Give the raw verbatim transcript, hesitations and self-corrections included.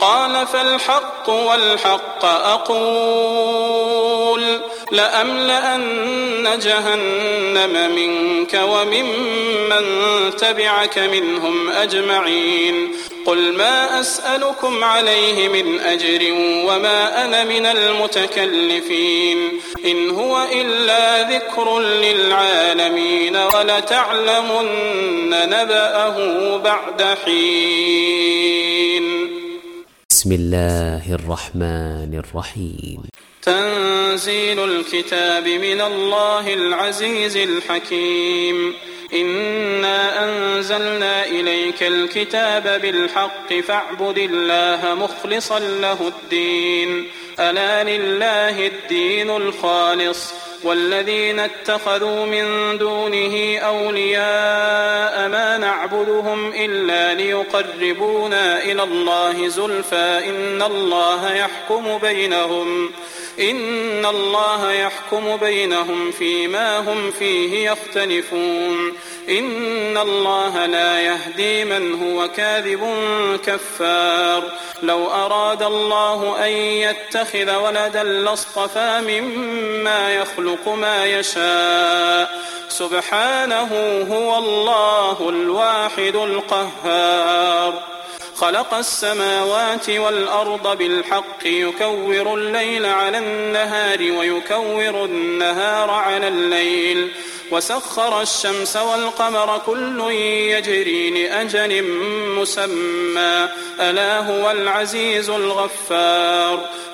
قال فالحق والحق أقول لأملأن جهنم منك وممن تبعك منهم أجمعين قل ما أسألكم عليه من أجر وما أنا من المتكلفين إن هو إلا ذكر للعالمين ولتعلمن نبأه بعد حين. بسم الله الرحمن الرحيم. تنزيل الكتاب من الله العزيز الحكيم. إنا أنزلنا إليك الكتاب بالحق فاعبد الله مخلصا له الدين ألا لله الدين الخالص والذين اتخذوا من دونه أولياء ما نعبدهم إلا ليقربونا إلى الله زلفى إن الله يحكم بينهم إن الله يحكم بينهم فيما هم فيه يختلفون إن الله لا يهدي من هو كاذب كفار لو أراد الله أن يتخذ ولدا لاصطفى مما يخلق ما يشاء سبحانه هو الله الواحد القهار خلق السماوات والأرض بالحق يكور الليل على النهار ويكور النهار على الليل وسخر الشمس والقمر كل يجري لأجل مسمى ألا هو العزيز الغفار